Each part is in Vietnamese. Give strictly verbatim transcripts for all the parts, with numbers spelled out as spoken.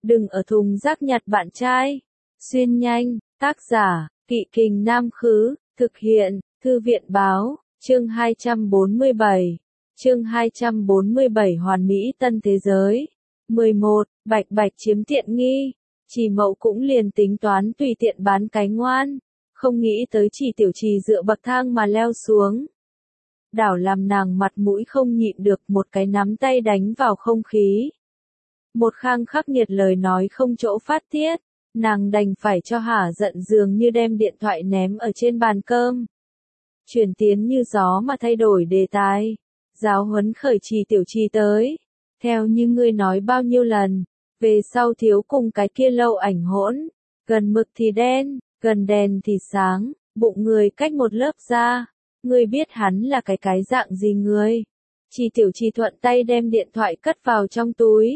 đừng ở thùng rác nhặt bạn trai. Xuyên nhanh, tác giả, Kỵ Kình Nam Khứ, thực hiện, Thư viện Báo, chương hai trăm bốn mươi bảy. Chương hai trăm bốn mươi bảy Hoàn Mỹ Tân Thế Giới. mười một. Bạch Bạch chiếm tiện nghi. Chỉ Mậu cũng liền tính toán tùy tiện bán cái ngoan, không nghĩ tới Chỉ Tiểu Trì dựa bậc thang mà leo xuống. Đảo làm nàng mặt mũi không nhịn được, một cái nắm tay đánh vào không khí. Một khang khắc nghiệt lời nói không chỗ phát tiết, nàng đành phải cho hả giận dường như đem điện thoại ném ở trên bàn cơm. Chuyển tiến như gió mà thay đổi đề tài. Giáo huấn khởi Chỉ Tiểu Trì tới. Theo như ngươi nói bao nhiêu lần, về sau thiếu cùng cái kia lâu ảnh hỗn. Gần mực thì đen, gần đèn thì sáng, bụng người cách một lớp da. Ngươi biết hắn là cái cái dạng gì người? Chỉ Tiểu Trì thuận tay đem điện thoại cất vào trong túi.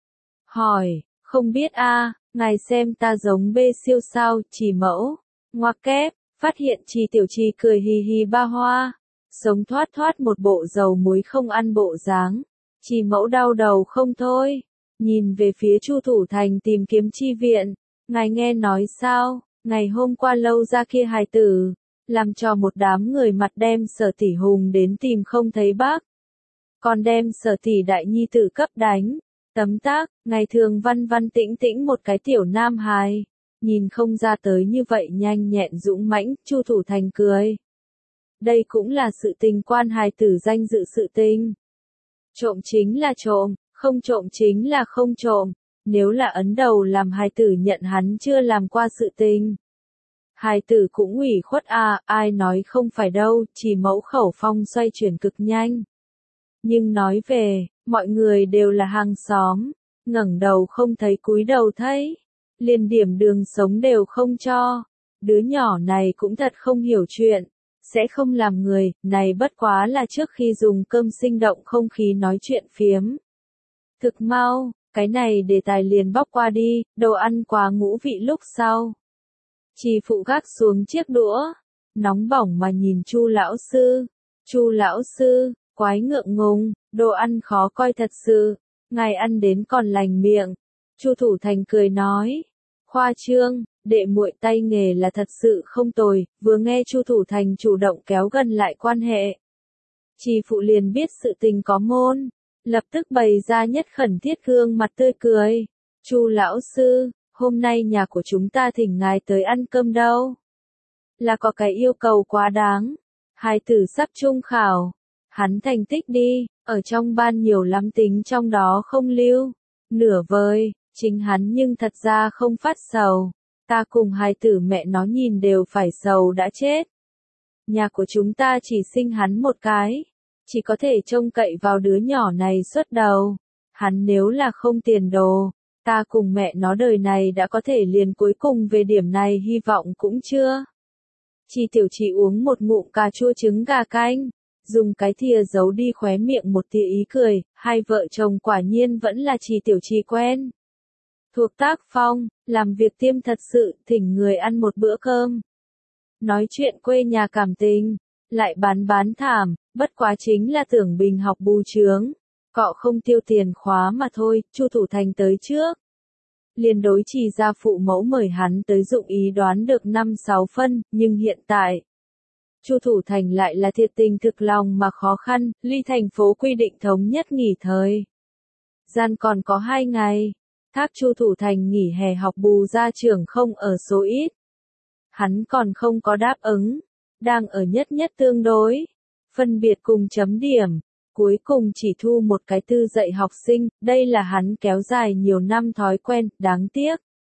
Hỏi, không biết a, ngài xem ta giống bê siêu sao? Chỉ Mẫu, ngoặc kép, phát hiện Chỉ Tiểu Trì cười hì hì ba hoa, sống thoát thoát một bộ dầu muối không ăn bộ dáng. Chỉ Mẫu đau đầu không thôi, nhìn về phía Chu Thủ Thành tìm kiếm chi viện. Ngài nghe nói sao, ngày hôm qua lâu ra kia hài tử, làm cho một đám người mặt đem Sở tỷ hùng đến tìm không thấy bác. Còn đem Sở tỷ đại nhi tử cấp đánh. Tấm tắc, ngày thường văn văn tĩnh tĩnh một cái tiểu nam hài, nhìn không ra tới như vậy nhanh nhẹn dũng mãnh. Chu Thủ Thành cười. Đây cũng là sự tình quan hài tử danh dự sự tình. Trộm chính là trộm, không trộm chính là không trộm. Nếu là ấn đầu làm hài tử nhận hắn chưa làm qua sự tình, hài tử cũng ủy khuất à, ai nói không phải đâu. Chỉ Mẫu khẩu phong xoay chuyển cực nhanh. Nhưng nói về, mọi người đều là hàng xóm, ngẩng đầu không thấy cúi đầu thấy, liền điểm đường sống đều không cho. Đứa nhỏ này cũng thật không hiểu chuyện, sẽ không làm người, này bất quá là trước khi dùng cơm sinh động không khí nói chuyện phiếm. Thực mau, cái này đề tài liền bóc qua đi, đồ ăn quá ngũ vị lúc sau. Chỉ phụ gác xuống chiếc đũa, nóng bỏng mà nhìn Chu lão sư. Chu lão sư, quái ngượng ngùng, đồ ăn khó coi thật sự, ngài ăn đến còn lành miệng. Chu Thủ Thành cười nói, khoa trương, đệ muội tay nghề là thật sự không tồi. Vừa nghe Chu Thủ Thành chủ động kéo gần lại quan hệ, Chỉ phụ liền biết sự tình có môn, lập tức bày ra nhất khẩn thiết gương mặt tươi cười. Chu lão sư, hôm nay nhà của chúng ta thỉnh ngài tới ăn cơm đâu. Là có cái yêu cầu quá đáng. Hài tử sắp trung khảo, hắn thành tích đi, ở trong ban nhiều lắm tính trong đó không lưu. Nửa vời, chính hắn nhưng thật ra không phát sầu. Ta cùng hài tử mẹ nó nhìn đều phải sầu đã chết. Nhà của chúng ta chỉ sinh hắn một cái, chỉ có thể trông cậy vào đứa nhỏ này xuất đầu. Hắn nếu là không tiền đồ, ta cùng mẹ nó đời này đã có thể liền cuối cùng về điểm này hy vọng cũng chưa. Chỉ Tiểu Trì uống một ngụm cà chua trứng gà canh, dùng cái thìa giấu đi khóe miệng một tia ý cười. Hai vợ chồng quả nhiên vẫn là Chỉ Tiểu Trì quen thuộc tác phong, làm việc tiêm thật sự, thỉnh người ăn một bữa cơm. Nói chuyện quê nhà cảm tình, lại bán bán thảm, bất quá chính là tưởng bình học bù chướng, cọ không tiêu tiền khóa mà thôi. Chu Thủ Thành tới trước, liền đối Chỉ gia phụ mẫu mời hắn tới dụng ý đoán được năm sáu phân, nhưng hiện tại, Chu Thủ Thành lại là thiệt tình thực lòng mà khó khăn. Ly thành phố quy định thống nhất nghỉ thời gian còn có hai ngày, thác Chu Thủ Thành nghỉ hè học bù ra trường không ở số ít. Hắn còn không có đáp ứng, đang ở nhất nhất tương đối, phân biệt cùng chấm điểm, cuối cùng chỉ thu một cái tư dạy học sinh. Đây là hắn kéo dài nhiều năm thói quen, đáng tiếc.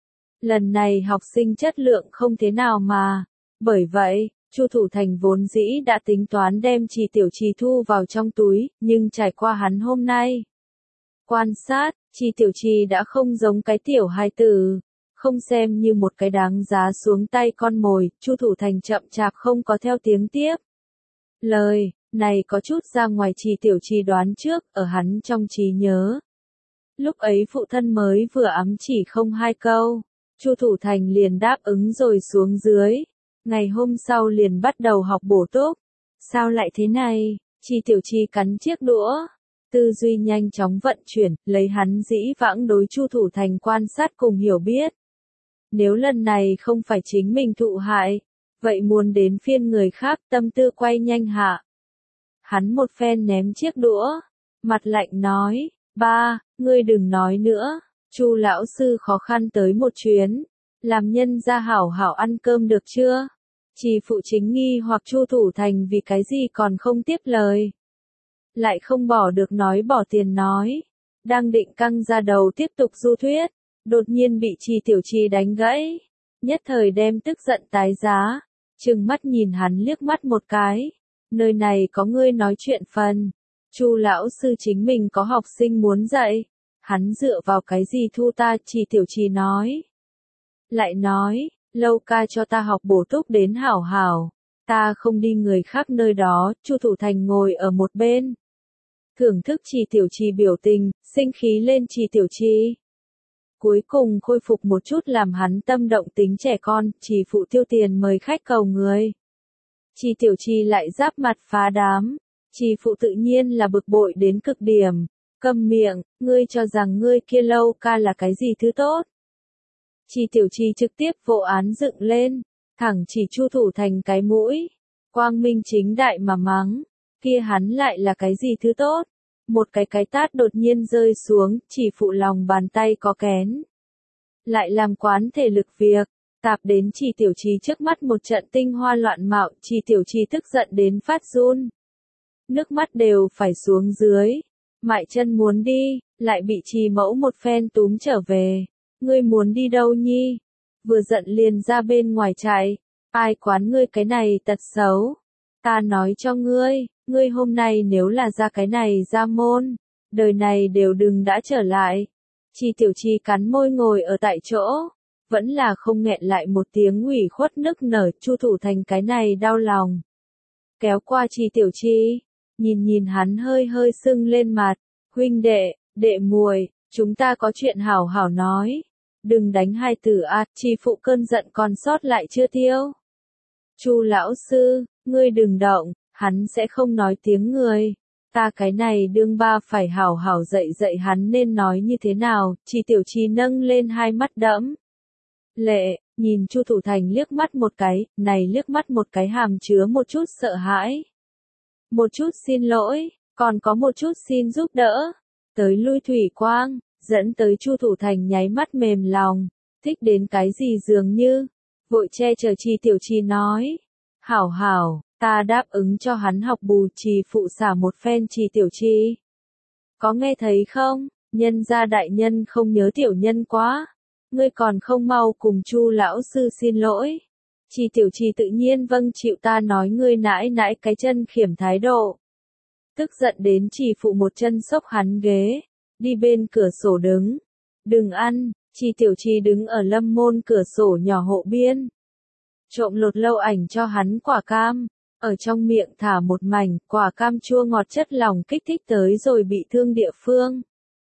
Lần này học sinh chất lượng không thế nào mà, bởi vậy, Chu Thủ Thành vốn dĩ đã tính toán đem Chỉ Tiểu Trì thu vào trong túi, nhưng trải qua hắn hôm nay quan sát, Chỉ Tiểu Trì đã không giống cái tiểu hài tử, không xem như một cái đáng giá xuống tay con mồi. Chu Thủ Thành chậm chạp không có theo tiếng tiếp lời, này có chút ra ngoài Chỉ Tiểu Trì đoán trước. Ở hắn trong trí nhớ, lúc ấy phụ thân mới vừa ám chỉ không hai câu, Chu Thủ Thành liền đáp ứng rồi xuống dưới. Ngày hôm sau liền bắt đầu học bổ túc. Sao lại thế này? Chỉ Tiểu Trì cắn chiếc đũa, tư duy nhanh chóng vận chuyển, lấy hắn dĩ vãng đối Chu Thủ Thành quan sát cùng hiểu biết. Nếu lần này không phải chính mình thụ hại, vậy muốn đến phiên người khác, tâm tư quay nhanh hạ. Hắn một phen ném chiếc đũa, mặt lạnh nói, ba, ngươi đừng nói nữa, Chu lão sư khó khăn tới một chuyến, làm nhân gia hảo hảo ăn cơm được chưa? Chỉ phụ chính nghi hoặc Chu Thủ Thành vì cái gì còn không tiếp lời. Lại không bỏ được nói bỏ tiền nói, đang định căng ra đầu tiếp tục du thuyết, đột nhiên bị Trì Tiểu Trì đánh gãy, nhất thời đem tức giận tái giá, trừng mắt nhìn hắn liếc mắt một cái, nơi này có ngươi nói chuyện phần, Chu lão sư chính mình có học sinh muốn dạy, hắn dựa vào cái gì thu ta? Trì Tiểu Trì nói. Lại nói, Lâu ca cho ta học bổ túc đến hảo hảo, ta không đi người khác nơi đó. Chu Thủ Thành ngồi ở một bên, thưởng thức Trì Tiểu Trì biểu tình, sinh khí lên Trì Tiểu Trì. Cuối cùng khôi phục một chút làm hắn tâm động tính trẻ con, Trì phụ tiêu tiền mời khách cầu người. Trì Tiểu Trì lại giáp mặt phá đám, Trì phụ tự nhiên là bực bội đến cực điểm, câm miệng, ngươi cho rằng ngươi kia Lâu ca là cái gì thứ tốt. Trì Tiểu Trì trực tiếp vô án dựng lên, thẳng chỉ Chu Thủ Thành cái mũi, quang minh chính đại mà mắng, kia hắn lại là cái gì thứ tốt. Một cái cái tát đột nhiên rơi xuống, Trì phụ lòng bàn tay có kén. Lại làm quán thể lực việc, tạp đến Trì Tiểu Trì trước mắt một trận tinh hoa loạn mạo, Trì Tiểu Trì tức giận đến phát run. Nước mắt đều phải xuống dưới, mại chân muốn đi, lại bị Trì mẫu một phen túm trở về. Ngươi muốn đi đâu nhi? Vừa giận liền ra bên ngoài chạy, ai quán ngươi cái này tật xấu. Ta nói cho ngươi, ngươi hôm nay nếu là ra cái này ra môn, đời này đều đừng đã trở lại. Trì Tiểu Trì cắn môi ngồi ở tại chỗ, vẫn là không nghẹn lại một tiếng ủy khuất nức nở. Chu Thủ Thành cái này đau lòng, kéo qua Trì Tiểu Trì, nhìn nhìn hắn hơi hơi sưng lên mặt, huynh đệ, đệ muội, chúng ta có chuyện hảo hảo nói. Đừng đánh hai tử a. Trì phụ cơn giận còn sót lại chưa tiêu. Chu lão sư, ngươi đừng động, hắn sẽ không nói tiếng người. Ta cái này đương ba phải hảo hảo dạy dạy hắn nên nói như thế nào. Trì Tiểu Trì nâng lên hai mắt đẫm lệ, nhìn Chu Thủ Thành liếc mắt một cái, này liếc mắt một cái hàm chứa một chút sợ hãi, một chút xin lỗi, còn có một chút xin giúp đỡ. Tới lui thủy quang, dẫn tới Chu Thủ Thành nháy mắt mềm lòng, thích đến cái gì dường như, vội che chở Trì Tiểu Trì nói, hảo hảo, ta đáp ứng cho hắn học bù. Trì phụ xả một phen Trì Tiểu Trì. Có nghe thấy không, nhân gia đại nhân không nhớ tiểu nhân quá, ngươi còn không mau cùng Chu lão sư xin lỗi. Trì Tiểu Trì tự nhiên vâng chịu, ta nói ngươi nãi nãi cái chân khiểm thái độ. Tức giận đến Trì phụ một chân xốc hắn ghế, đi bên cửa sổ đứng. Đừng ăn. Trì Tiểu Trì đứng ở lâm môn cửa sổ nhỏ hộ biên, trộm lột Lâu Ảnh cho hắn quả cam, ở trong miệng thả một mảnh, quả cam chua ngọt chất lỏng kích thích tới rồi bị thương địa phương.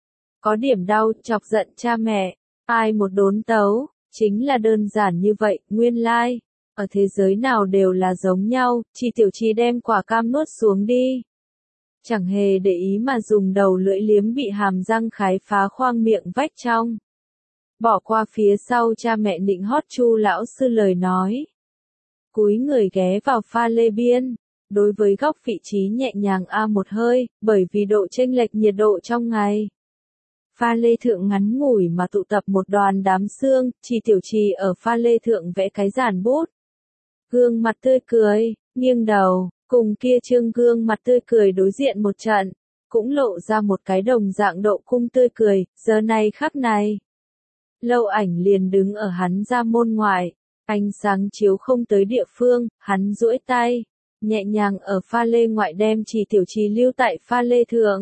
Có điểm đau, chọc giận cha mẹ, ai một đốn tấu, chính là đơn giản như vậy. Nguyên lai, like, ở thế giới nào đều là giống nhau. Trì Tiểu Trì đem quả cam nuốt xuống đi, chẳng hề để ý mà dùng đầu lưỡi liếm bị hàm răng khái phá khoang miệng vách trong. Bỏ qua phía sau cha mẹ nịnh hót Chu lão sư lời nói. Cúi người ghé vào pha lê biên, đối với góc vị trí nhẹ nhàng a một hơi, bởi vì độ chênh lệch nhiệt độ trong ngày. Pha lê thượng ngắn ngủi mà tụ tập một đoàn đám sương. Trì Tiểu Trì ở pha lê thượng vẽ cái giản bút. Gương mặt tươi cười, nghiêng đầu, cùng kia trương gương mặt tươi cười đối diện một trận, cũng lộ ra một cái đồng dạng độ cung tươi cười. Giờ này khắc này, Lâu Ảnh liền đứng ở hắn ra môn ngoài, ánh sáng chiếu không tới địa phương, hắn duỗi tay, nhẹ nhàng ở pha lê ngoại đem Trì Tiểu Trì lưu tại pha lê thượng.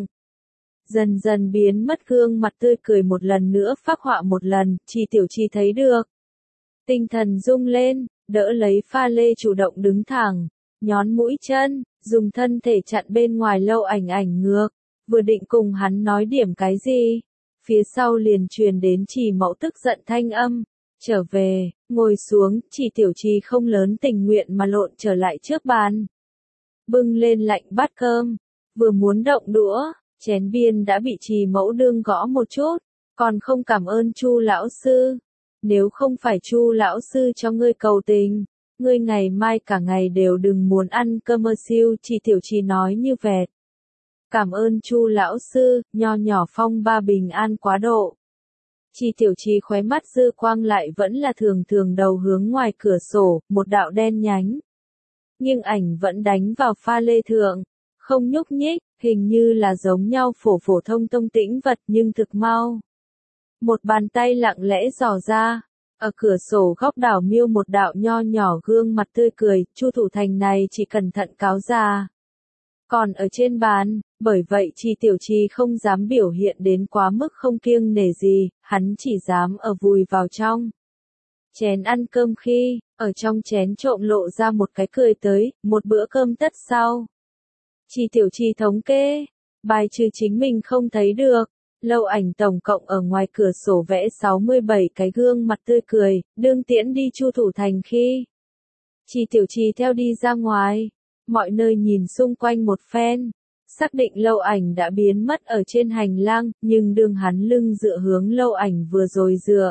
Dần dần biến mất gương mặt tươi cười một lần nữa phác họa một lần. Trì Tiểu Trì thấy được, tinh thần rung lên, đỡ lấy pha lê chủ động đứng thẳng, nhón mũi chân, dùng thân thể chặn bên ngoài Lâu Ảnh ảnh ngược, vừa định cùng hắn nói điểm cái gì, phía sau liền truyền đến Trì mẫu tức giận thanh âm, trở về, ngồi xuống. Trì Tiểu Trì không lớn tình nguyện mà lộn trở lại trước bàn, bưng lên lạnh bát cơm, vừa muốn động đũa, Chén biên đã bị Trì Mẫu Đương gõ một chút, còn không cảm ơn Chu lão sư. Nếu không phải Chu lão sư cho ngươi cầu tình, ngươi ngày mai cả ngày đều đừng muốn ăn cơm mơ siêu, Trì Tiểu Trì nói như vẹt. Cảm ơn Chu lão sư, nho nhỏ phong ba bình an quá độ. Trì Tiểu Trì khóe mắt dư quang lại vẫn là thường thường đầu hướng ngoài cửa sổ, một đạo đen nhánh. Nhưng ảnh vẫn đánh vào pha lê thượng, không nhúc nhích, hình như là giống nhau phổ phổ thông thông tĩnh vật nhưng thực mau. Một bàn tay lặng lẽ dò ra, ở cửa sổ góc đảo miêu một đạo nho nhỏ gương mặt tươi cười, Chu Thủ Thành này chỉ cẩn thận cáo ra. Còn ở trên bàn, bởi vậy Trì Tiểu Trì không dám biểu hiện đến quá mức không kiêng nể gì, hắn chỉ dám ở vùi vào trong chén ăn cơm khi, ở trong chén trộm lộ ra một cái cười tới, một bữa cơm tất sau. Trì Tiểu Trì thống kê, bài trừ chính mình không thấy được, Lâu Ảnh tổng cộng ở ngoài cửa sổ vẽ sáu mươi bảy cái gương mặt tươi cười, đương tiễn đi Chu Thủ Thành khi. Trì Tiểu Trì theo đi ra ngoài, mọi nơi nhìn xung quanh một phen, xác định Lâu Ảnh đã biến mất ở trên hành lang, nhưng đường hắn lưng dựa hướng Lâu Ảnh vừa rồi dựa.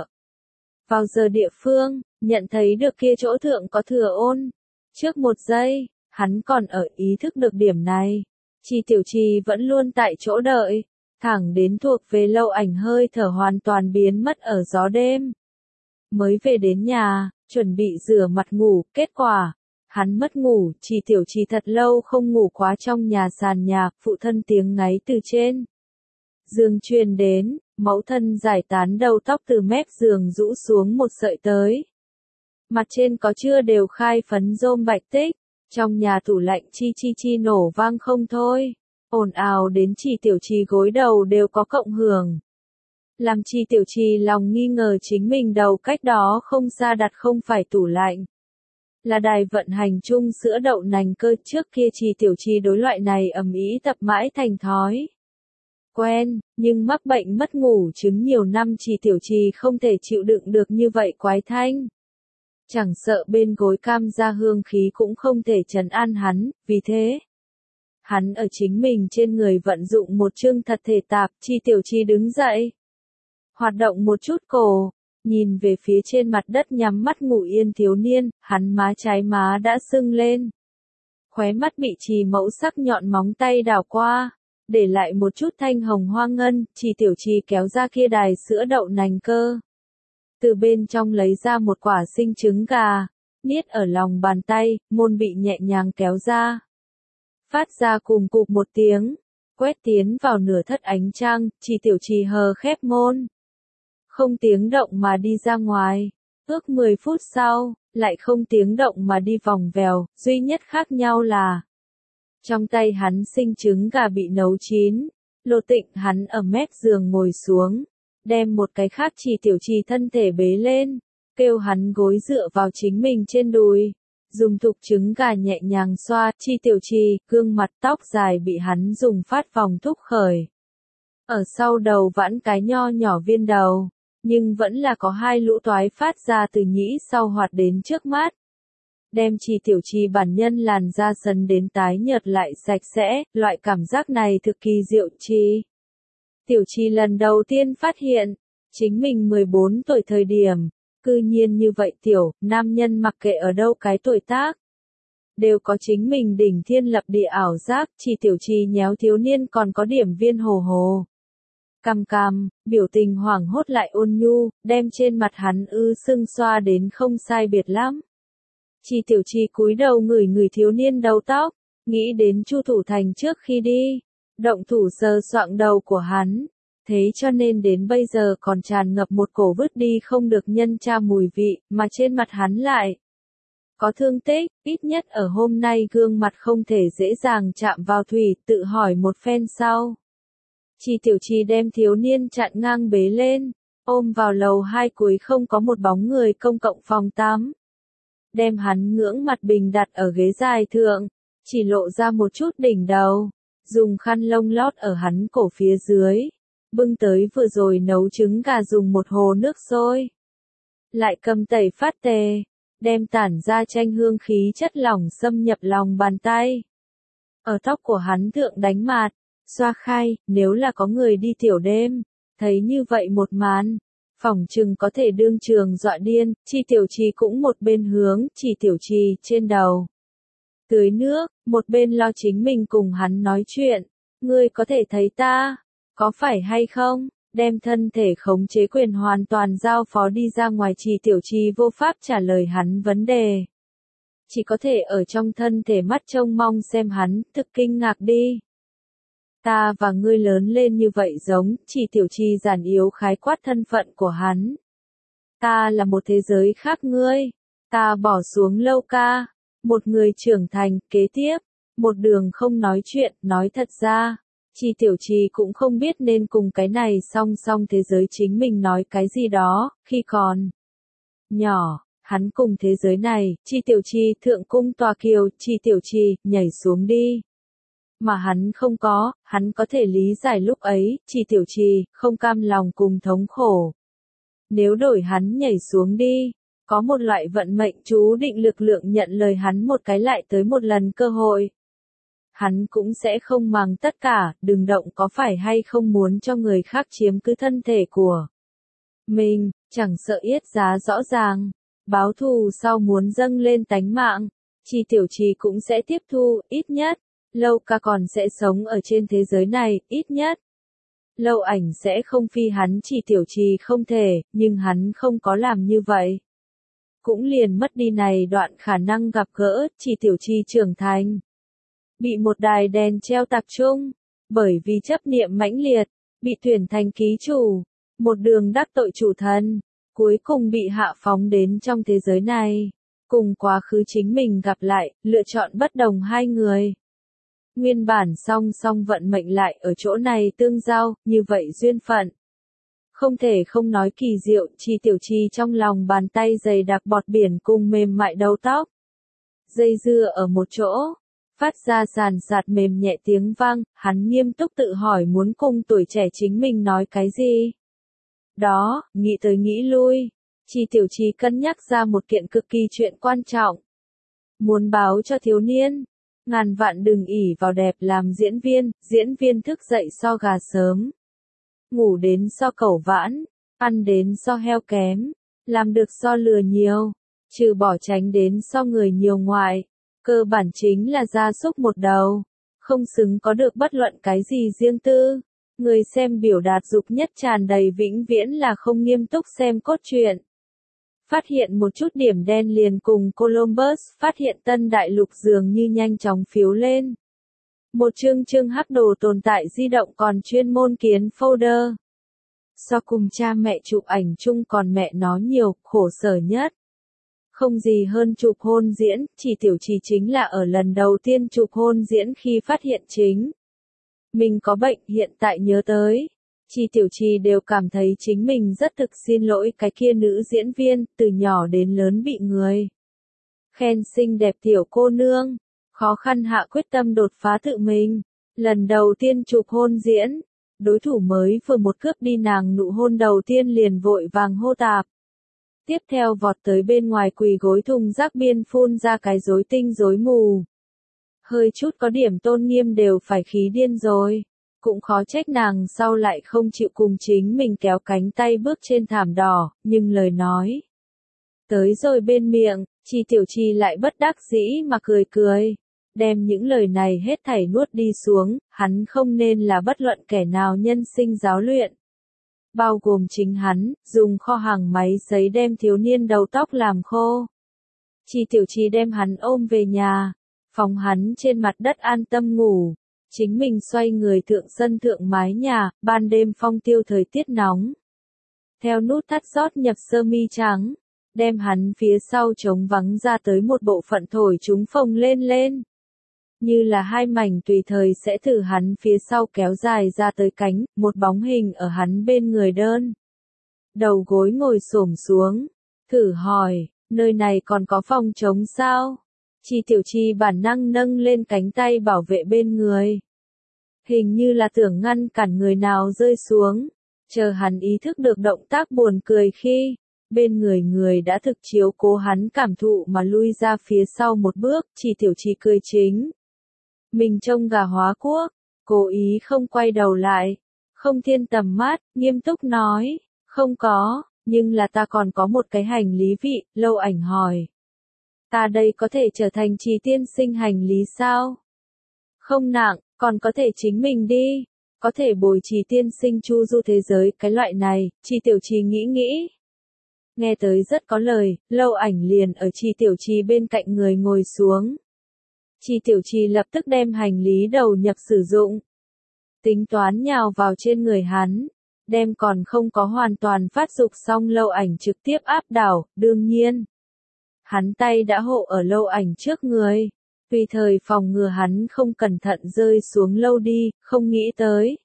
Vào giờ địa phương, nhận thấy được kia chỗ thượng có thừa ôn. Trước một giây, hắn còn ở ý thức được điểm này. Trì Tiểu Trì vẫn luôn tại chỗ đợi, thẳng đến thuộc về Lâu Ảnh hơi thở hoàn toàn biến mất ở gió đêm. Mới về đến nhà, chuẩn bị rửa mặt ngủ, kết quả, hắn mất ngủ, Trì Tiểu Trì thật lâu không ngủ quá trong nhà sàn nhà, phụ thân tiếng ngáy từ trên giường truyền đến, mẫu thân giải tán đầu tóc từ mép giường rũ xuống một sợi tới. Mặt trên có chưa đều khai phấn rôm bạch tích, trong nhà tủ lạnh chi chi chi nổ vang không thôi, ồn ào đến Trì Tiểu Trì gối đầu đều có cộng hưởng. Làm Trì Tiểu Trì lòng nghi ngờ chính mình đầu cách đó không xa đặt không phải tủ lạnh. Là đài vận hành chung sữa đậu nành cơ, trước kia Trì Tiểu Trì đối loại này ầm ĩ tập mãi thành thói quen, nhưng mắc bệnh mất ngủ chứng nhiều năm Trì Tiểu Trì không thể chịu đựng được như vậy quái thanh. Chẳng sợ bên gối cam ra hương khí cũng không thể trấn an hắn, vì thế, hắn ở chính mình trên người vận dụng một chương thật thể tạp, Trì Tiểu Trì đứng dậy, hoạt động một chút cổ, nhìn về phía trên mặt đất nhắm mắt ngủ yên thiếu niên, hắn má trái má đã sưng lên. Khóe mắt bị Trì Mẫu sắc nhọn móng tay đảo qua, để lại một chút thanh hồng hoa ngân, Trì Tiểu Trì kéo ra kia đài sữa đậu nành cơ. Từ bên trong lấy ra một quả sinh trứng gà, niết ở lòng bàn tay, môn bị nhẹ nhàng kéo ra. Phát ra cùng cụp một tiếng, quét tiến vào nửa thất ánh trăng, Trì Tiểu Trì hờ khép môn. Không tiếng động mà đi ra ngoài, ước mười phút sau, lại không tiếng động mà đi vòng vèo, duy nhất khác nhau là trong tay hắn sinh trứng gà bị nấu chín, Lô Tịnh hắn ở mép giường ngồi xuống, đem một cái khác Trì Tiểu Trì thân thể bế lên, kêu hắn gối dựa vào chính mình trên đùi, dùng thục trứng gà nhẹ nhàng xoa, Trì Tiểu Trì, gương mặt tóc dài bị hắn dùng phát vòng thúc khởi. Ở sau đầu vãn cái nho nhỏ viên đầu, nhưng vẫn là có hai lũ toái phát ra từ nhĩ sau hoạt đến trước mắt. Đem Trì Tiểu Trì bản nhân làn da sần đến tái nhợt lại sạch sẽ, loại cảm giác này thực kỳ diệu. Trì Tiểu Trì lần đầu tiên phát hiện, chính mình mười bốn tuổi thời điểm, cư nhiên như vậy tiểu, nam nhân mặc kệ ở đâu cái tuổi tác, đều có chính mình đỉnh thiên lập địa ảo giác, Trì Tiểu Trì nhéo thiếu niên còn có điểm viên hồ hồ. Cằm cằm, biểu tình hoảng hốt lại ôn nhu, đem trên mặt hắn ư sưng xoa đến không sai biệt lắm. Trì Tiểu Trì cúi đầu ngửi ngửi thiếu niên đầu tóc, nghĩ đến Chu Thủ Thành trước khi đi, động thủ sờ soạng đầu của hắn, thế cho nên đến bây giờ còn tràn ngập một cổ vứt đi không được nhân tra mùi vị, mà trên mặt hắn lại có thương tích, ít nhất ở hôm nay gương mặt không thể dễ dàng chạm vào thủy, tự hỏi một phen sau. Trì Tiểu Trì đem thiếu niên chặn ngang bế lên, ôm vào lầu hai cuối không có một bóng người công cộng phòng tắm. Đem hắn ngưỡng mặt bình đặt ở ghế dài thượng, chỉ lộ ra một chút đỉnh đầu, dùng khăn lông lót ở hắn cổ phía dưới, bưng tới vừa rồi nấu trứng gà dùng một hồ nước sôi. Lại cầm tẩy phát tề, đem tản ra chanh hương khí chất lỏng xâm nhập lòng bàn tay. Ở tóc của hắn thượng đánh mạt, Xoa khai, nếu là có người đi tiểu đêm, thấy như vậy một màn, phỏng chừng có thể đương trường dọa điên, Chi Tiểu Trì cũng một bên hướng, Chi Tiểu Trì trên đầu tưới nước, một bên lo chính mình cùng hắn nói chuyện, ngươi có thể thấy ta, có phải hay không, đem thân thể khống chế quyền hoàn toàn giao phó đi ra ngoài. Chi Tiểu Trì vô pháp trả lời hắn vấn đề, chỉ có thể ở trong thân thể mắt trông mong xem hắn, thực kinh ngạc đi. Ta và ngươi lớn lên như vậy giống, Chi Tiểu Trì giản yếu khái quát thân phận của hắn. Ta là một thế giới khác ngươi, ta bỏ xuống Lâu ca, một người trưởng thành, kế tiếp, một đường không nói chuyện, nói thật ra, Chi Tiểu Trì cũng không biết nên cùng cái này song song thế giới chính mình nói cái gì đó, khi còn nhỏ, hắn cùng thế giới này, Chi Tiểu Trì thượng cung tòa kiều, Chi Tiểu Trì, nhảy xuống đi. Mà hắn không có, hắn có thể lý giải lúc ấy, Chi Tiểu Trì, không cam lòng cùng thống khổ. Nếu đổi hắn nhảy xuống đi, có một loại vận mệnh chú định lực lượng nhận lời hắn một cái lại tới một lần cơ hội. Hắn cũng sẽ không màng tất cả, đừng động có phải hay không muốn cho người khác chiếm cứ thân thể của mình, chẳng sợ yết giá rõ ràng, báo thù sau muốn dâng lên tánh mạng, Chi Tiểu Trì cũng sẽ tiếp thu, ít nhất, Lâu ca còn sẽ sống ở trên thế giới này, ít nhất. Lâu ảnh sẽ không phi hắn. Chi Tiểu Trì không thể, nhưng hắn không có làm như vậy. Cũng liền mất đi này đoạn khả năng gặp gỡ, Chi Tiểu Trì trưởng thành. Bị một đài đèn treo tạc chung, bởi vì chấp niệm mãnh liệt, bị tuyển thành ký chủ, một đường đắc tội chủ thần, cuối cùng bị hạ phóng đến trong thế giới này. Cùng quá khứ chính mình gặp lại, lựa chọn bất đồng hai người. Nguyên bản song song vận mệnh lại ở chỗ này tương giao, như vậy duyên phận. Không thể không nói kỳ diệu, Chi Tiểu Trì trong lòng bàn tay dày đặc bọt biển cùng mềm mại đầu tóc. Dây dưa ở một chỗ, phát ra sàn sạt mềm nhẹ tiếng vang, hắn nghiêm túc tự hỏi muốn cùng tuổi trẻ chính mình nói cái gì. Đó, nghĩ tới nghĩ lui, Chi Tiểu Trì cân nhắc ra một kiện cực kỳ chuyện quan trọng. Muốn báo cho thiếu niên. Ngàn vạn đừng ỷ vào đẹp làm diễn viên, diễn viên thức dậy so gà sớm. Ngủ đến so cẩu vãn, ăn đến so heo kém, làm được so lừa nhiều, trừ bỏ tránh đến so người nhiều ngoại. Cơ bản chính là gia súc một đầu, không xứng có được bất luận cái gì riêng tư. Người xem biểu đạt dục nhất tràn đầy vĩnh viễn là không nghiêm túc xem cốt truyện. Phát hiện một chút điểm đen liền cùng Columbus phát hiện tân đại lục dường như nhanh chóng phiếu lên. Một chương chương hắc đồ tồn tại di động còn chuyên môn kiến folder. So cùng cha mẹ chụp ảnh chung còn mẹ nó nhiều, khổ sở nhất. Không gì hơn chụp hôn diễn, Chi Tiểu Trì chính là ở lần đầu tiên chụp hôn diễn khi phát hiện chính. Mình có bệnh hiện tại nhớ tới. Chi Tiểu Trì đều cảm thấy chính mình rất thực xin lỗi cái kia nữ diễn viên, từ nhỏ đến lớn bị người khen xinh đẹp tiểu cô nương, khó khăn hạ quyết tâm đột phá tự mình, lần đầu tiên chụp hôn diễn, đối thủ mới vừa một cướp đi nàng nụ hôn đầu tiên liền vội vàng hô tạp. Tiếp theo vọt tới bên ngoài quỳ gối thùng rác biên phun ra cái rối tinh rối mù. Hơi chút có điểm tôn nghiêm đều phải khí điên rồi. Cũng khó trách nàng sau lại không chịu cùng chính mình kéo cánh tay bước trên thảm đỏ, nhưng lời nói tới rồi bên miệng, Chi Tiểu Trì lại bất đắc dĩ mà cười cười, đem những lời này hết thảy nuốt đi xuống, hắn không nên là bất luận kẻ nào nhân sinh giáo luyện. Bao gồm chính hắn, dùng kho hàng máy sấy đem thiếu niên đầu tóc làm khô. Chi Tiểu Trì đem hắn ôm về nhà, phóng hắn trên mặt đất an tâm ngủ. Chính mình xoay người thượng sân thượng mái nhà, ban đêm phong tiêu thời tiết nóng. Theo nút thắt rót nhập sơ mi trắng, đem hắn phía sau trống vắng ra tới một bộ phận thổi chúng phồng lên lên. Như là hai mảnh tùy thời sẽ thử hắn phía sau kéo dài ra tới cánh, một bóng hình ở hắn bên người đơn. Đầu gối ngồi xổm xuống, thử hỏi, nơi này còn có phòng trống sao? Chi Tiểu Trì bản năng nâng lên cánh tay bảo vệ bên người. Hình như là tưởng ngăn cản người nào rơi xuống. Chờ hắn ý thức được động tác buồn cười khi, bên người người đã thực chiếu cố hắn cảm thụ mà lui ra phía sau một bước, Chi Tiểu Trì cười chính. Mình trông gà hóa quốc, cố ý không quay đầu lại. Không Thiên tầm mắt, nghiêm túc nói, không có, nhưng là ta còn có một cái hành lý vị, Lâu Ảnh hỏi. Ta đây có thể trở thành Trì tiên sinh hành lý sao? Không nặng, còn có thể chính mình đi, có thể bồi Trì tiên sinh chu du thế giới, cái loại này, Trì Tiểu Trì nghĩ nghĩ. Nghe tới rất có lời, Lâu Ảnh liền ở Trì Tiểu Trì bên cạnh người ngồi xuống. Trì Tiểu Trì lập tức đem hành lý đầu nhập sử dụng. Tính toán nhào vào trên người hắn, đem còn không có hoàn toàn phát dục xong Lâu Ảnh trực tiếp áp đảo, đương nhiên. Hắn tay đã hộ ở Lâu Ảnh trước người, tùy thời phòng ngừa hắn không cẩn thận rơi xuống lâu đi, không nghĩ tới.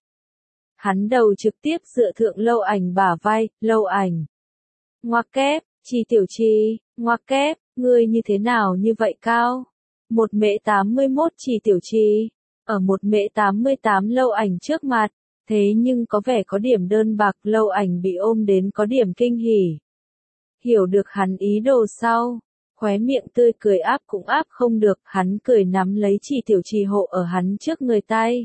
Hắn đầu trực tiếp dựa thượng Lâu Ảnh bả vai, Lâu Ảnh. Ngoặc kép, Trì Tiểu Trì, ngoặc kép, ngươi như thế nào như vậy cao? Một mễ tám mươi mốt Trì Tiểu Trì, ở một mễ tám mươi tám Lâu Ảnh trước mặt, thế nhưng có vẻ có điểm đơn bạc, Lâu Ảnh bị ôm đến có điểm kinh hỉ. Hiểu được hắn ý đồ sau, khóe miệng tươi cười áp cũng áp không được, hắn cười nắm lấy Trì Tiểu Trì hộ ở hắn trước người tay.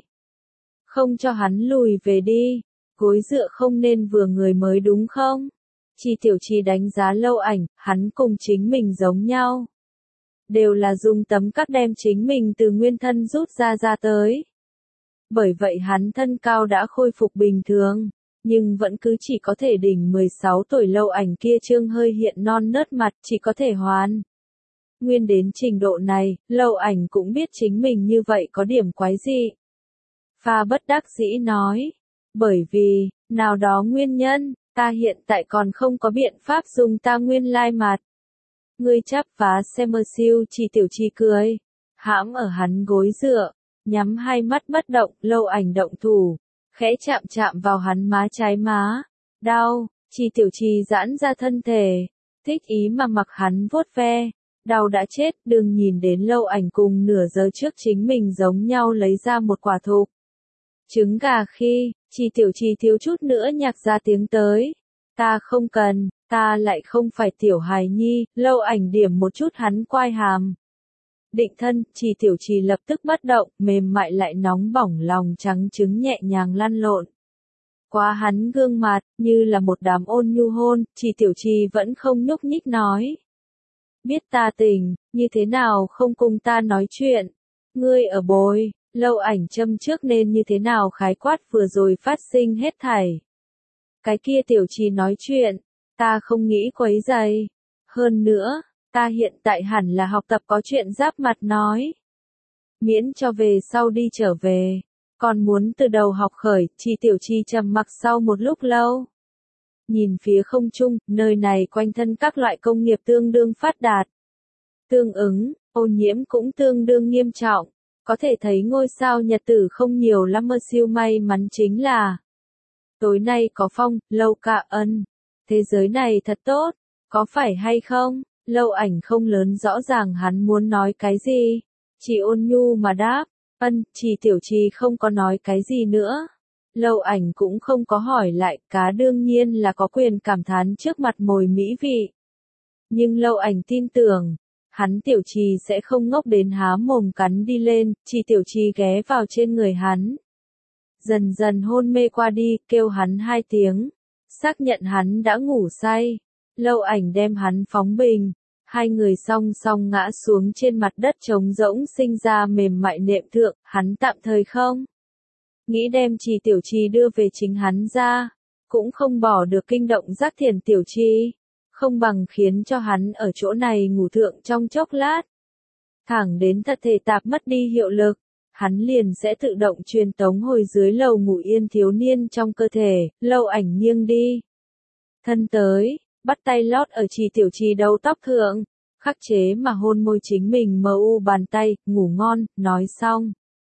Không cho hắn lùi về đi, gối dựa không nên vừa người mới đúng không? Trì Tiểu Trì đánh giá Lâu Ảnh, hắn cùng chính mình giống nhau. Đều là dùng tấm cắt đem chính mình từ nguyên thân rút ra ra tới. Bởi vậy hắn thân cao đã khôi phục bình thường, nhưng vẫn cứ chỉ có thể đỉnh mười sáu tuổi. Lâu Ảnh kia trương hơi hiện non nớt mặt chỉ có thể hoàn. Nguyên đến trình độ này, Lâu Ảnh cũng biết chính mình như vậy có điểm quái dị. Pha bất đắc dĩ nói, bởi vì, nào đó nguyên nhân, ta hiện tại còn không có biện pháp dùng ta nguyên lai mặt. Ngươi chắp vá xe mơ siêu, Trì Tiểu Trì cười, hãm ở hắn gối dựa, nhắm hai mắt bất động, Lâu Ảnh động thủ, khẽ chạm chạm vào hắn má trái má, đau, Trì Tiểu Trì giãn ra thân thể, thích ý mà mặc hắn vuốt ve, đau đã chết, đừng nhìn đến Lâu Ảnh cùng nửa giờ trước chính mình giống nhau lấy ra một quả thục. Trứng gà khi, Trì Tiểu Trì thiếu chút nữa nhạc ra tiếng tới, ta không cần. Ta lại không phải tiểu hài nhi, Lâu Ảnh điểm một chút hắn quai hàm. Định thân, Trì Tiểu Trì lập tức bất động, mềm mại lại nóng bỏng lòng trắng trứng nhẹ nhàng lăn lộn. Qua hắn gương mặt, như là một đám ôn nhu hôn, Trì Tiểu Trì vẫn không nhúc nhích nói. Biết ta tình, như thế nào không cùng ta nói chuyện. Ngươi ở bồi, Lâu Ảnh châm trước nên như thế nào khái quát vừa rồi phát sinh hết thảy. Cái kia Tiểu Trì nói chuyện. Ta không nghĩ quấy rầy. Hơn nữa, ta hiện tại hẳn là học tập có chuyện giáp mặt nói. Miễn cho về sau đi trở về. Còn muốn từ đầu học khởi, Trì Tiểu Trì trầm mặc sau một lúc lâu. Nhìn phía không trung, nơi này quanh thân các loại công nghiệp tương đương phát đạt. Tương ứng, ô nhiễm cũng tương đương nghiêm trọng. Có thể thấy ngôi sao nhật tử không nhiều lắm, mơ siêu may mắn chính là. Tối nay có phong, Lâu Cả Ân. Thế giới này thật tốt, có phải hay không? Lâu Ảnh không lớn rõ ràng hắn muốn nói cái gì. Chỉ ôn nhu mà đáp, ân, Trì Tiểu Trì không có nói cái gì nữa. Lâu Ảnh cũng không có hỏi lại, cá đương nhiên là có quyền cảm thán trước mặt mồi mỹ vị. Nhưng Lâu Ảnh tin tưởng, hắn Tiểu Trì sẽ không ngốc đến há mồm cắn đi lên, Trì Tiểu Trì ghé vào trên người hắn. Dần dần hôn mê qua đi, kêu hắn hai tiếng. Xác nhận hắn đã ngủ say, Lâu Ảnh đem hắn phóng bình, hai người song song ngã xuống trên mặt đất trống rỗng sinh ra mềm mại nệm thượng, hắn tạm thời không nghĩ đem Trì Tiểu Trì đưa về chính hắn ra, cũng không bỏ được kinh động giác thiền Tiểu Trì, không bằng khiến cho hắn ở chỗ này ngủ thượng trong chốc lát. Thẳng đến thật thể tạp mất đi hiệu lực, hắn liền sẽ tự động truyền tống hồi dưới lầu ngủ yên thiếu niên trong cơ thể. Lâu Ảnh nghiêng đi. Thân tới, bắt tay lót ở Trì Tiểu Trì đầu tóc thượng, khắc chế mà hôn môi chính mình mờ u bàn tay, ngủ ngon, nói xong.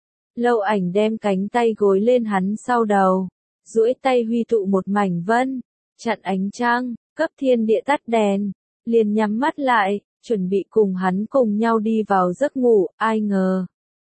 Lâu Ảnh đem cánh tay gối lên hắn sau đầu, duỗi tay huy tụ một mảnh vân, chặn ánh trăng, cấp thiên địa tắt đèn, liền nhắm mắt lại, chuẩn bị cùng hắn cùng nhau đi vào giấc ngủ, ai ngờ.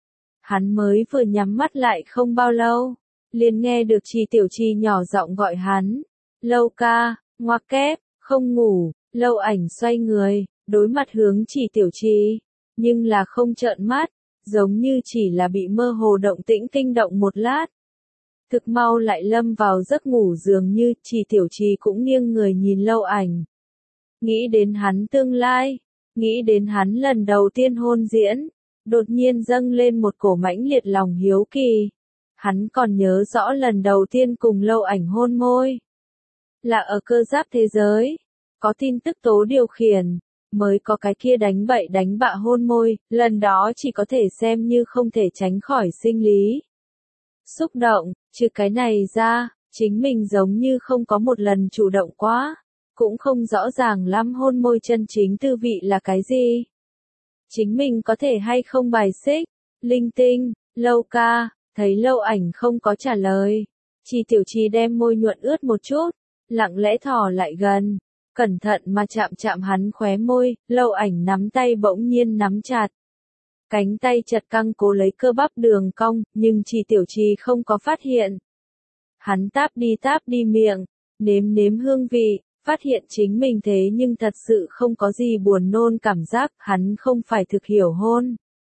Hắn mới vừa nhắm mắt lại không bao lâu, liền nghe được Trì Tiểu Trì nhỏ giọng gọi hắn. Lâu ca, ngoặc kép, không ngủ, Lâu Ảnh xoay người, đối mặt hướng Trì Tiểu Trì, nhưng là không trợn mắt, giống như chỉ là bị mơ hồ động tĩnh kinh động một lát. Thực mau lại lâm vào giấc ngủ dường như, Trì Tiểu Trì cũng nghiêng người nhìn Lâu Ảnh. Nghĩ đến hắn tương lai, nghĩ đến hắn lần đầu tiên hôn diễn, đột nhiên dâng lên một cổ mãnh liệt lòng hiếu kỳ. Hắn còn nhớ rõ lần đầu tiên cùng Lâu Ảnh hôn môi. Là ở cơ giáp thế giới, có tin tức tố điều khiển, mới có cái kia đánh bậy đánh bạ hôn môi, lần đó chỉ có thể xem như không thể tránh khỏi sinh lý. Xúc động, trừ cái này ra, chính mình giống như không có một lần chủ động quá, cũng không rõ ràng lắm hôn môi chân chính tư vị là cái gì. Chính mình có thể hay không bài xích, linh tinh, Lâu ca, thấy Lâu Ảnh không có trả lời. Trì Tiểu Trì đem môi nhuận ướt một chút, lặng lẽ thò lại gần, cẩn thận mà chạm chạm hắn khóe môi, Lâu Ảnh nắm tay bỗng nhiên nắm chặt. Cánh tay chật căng cố lấy cơ bắp đường cong, nhưng Trì Tiểu Trì không có phát hiện. Hắn táp đi táp đi miệng, nếm nếm hương vị, phát hiện chính mình thế nhưng thật sự không có gì buồn nôn cảm giác, hắn không phải thực hiểu hôn.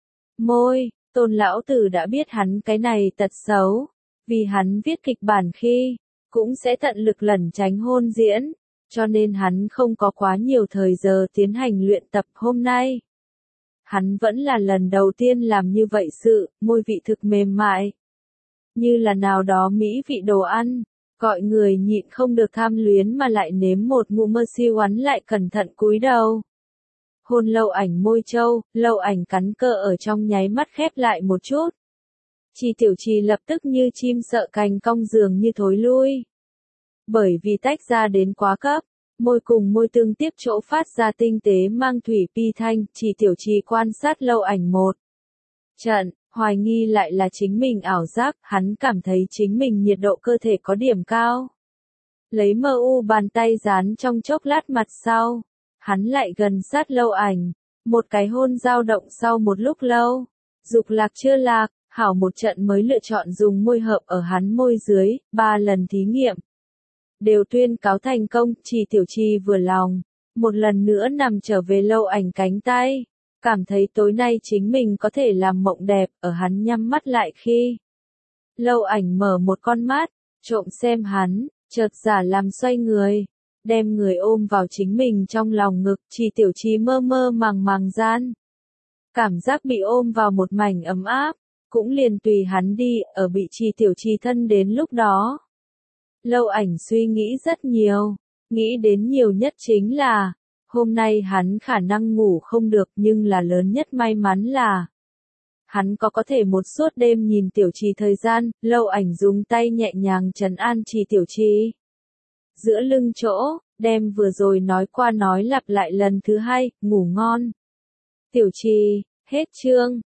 Môi, Tôn lão tử đã biết hắn cái này tật xấu, vì hắn viết kịch bản khi, cũng sẽ tận lực lẩn tránh hôn diễn, cho nên hắn không có quá nhiều thời giờ tiến hành luyện tập hôm nay. Hắn vẫn là lần đầu tiên làm như vậy sự, môi vị thực mềm mại. Như là nào đó mỹ vị đồ ăn, gọi người nhịn không được tham luyến mà lại nếm một ngụm mơ siêu oắn lại cẩn thận cúi đầu. Hôn Lâu Ảnh môi trâu, Lâu Ảnh cắn cơ ở trong nháy mắt khép lại một chút. Trì Tiểu Trì lập tức như chim sợ cành cong dường như thối lui. Bởi vì tách ra đến quá cấp, môi cùng môi tương tiếp chỗ phát ra tinh tế mang thủy pi thanh, Trì Tiểu Trì quan sát Lâu Ảnh một trận, hoài nghi lại là chính mình ảo giác, hắn cảm thấy chính mình nhiệt độ cơ thể có điểm cao. Lấy mơ u bàn tay dán trong chốc lát mặt sau, hắn lại gần sát Lâu Ảnh, một cái hôn dao động sau một lúc lâu, dục lạc chưa lạc, hảo một trận mới lựa chọn dùng môi hợp ở hắn môi dưới, ba lần thí nghiệm. Đều tuyên cáo thành công, Trì Tiểu Trì vừa lòng, một lần nữa nằm trở về Lâu Ảnh cánh tay, cảm thấy tối nay chính mình có thể làm mộng đẹp, ở hắn nhắm mắt lại khi. Lâu Ảnh mở một con mắt, trộm xem hắn, chợt giả làm xoay người, đem người ôm vào chính mình trong lòng ngực, Trì Tiểu Trì mơ mơ màng màng gian. Cảm giác bị ôm vào một mảnh ấm áp, cũng liền tùy hắn đi, ở bị Trì Tiểu Trì thân đến lúc đó. Lâu Ảnh suy nghĩ rất nhiều, nghĩ đến nhiều nhất chính là, hôm nay hắn khả năng ngủ không được nhưng là lớn nhất may mắn là, hắn có có thể một suốt đêm nhìn Tiểu Trì thời gian, Lâu Ảnh dùng tay nhẹ nhàng trấn an Trì Tiểu Trì. Giữa lưng chỗ, đem vừa rồi nói qua nói lặp lại lần thứ hai, ngủ ngon. Tiểu Trì, hết chương.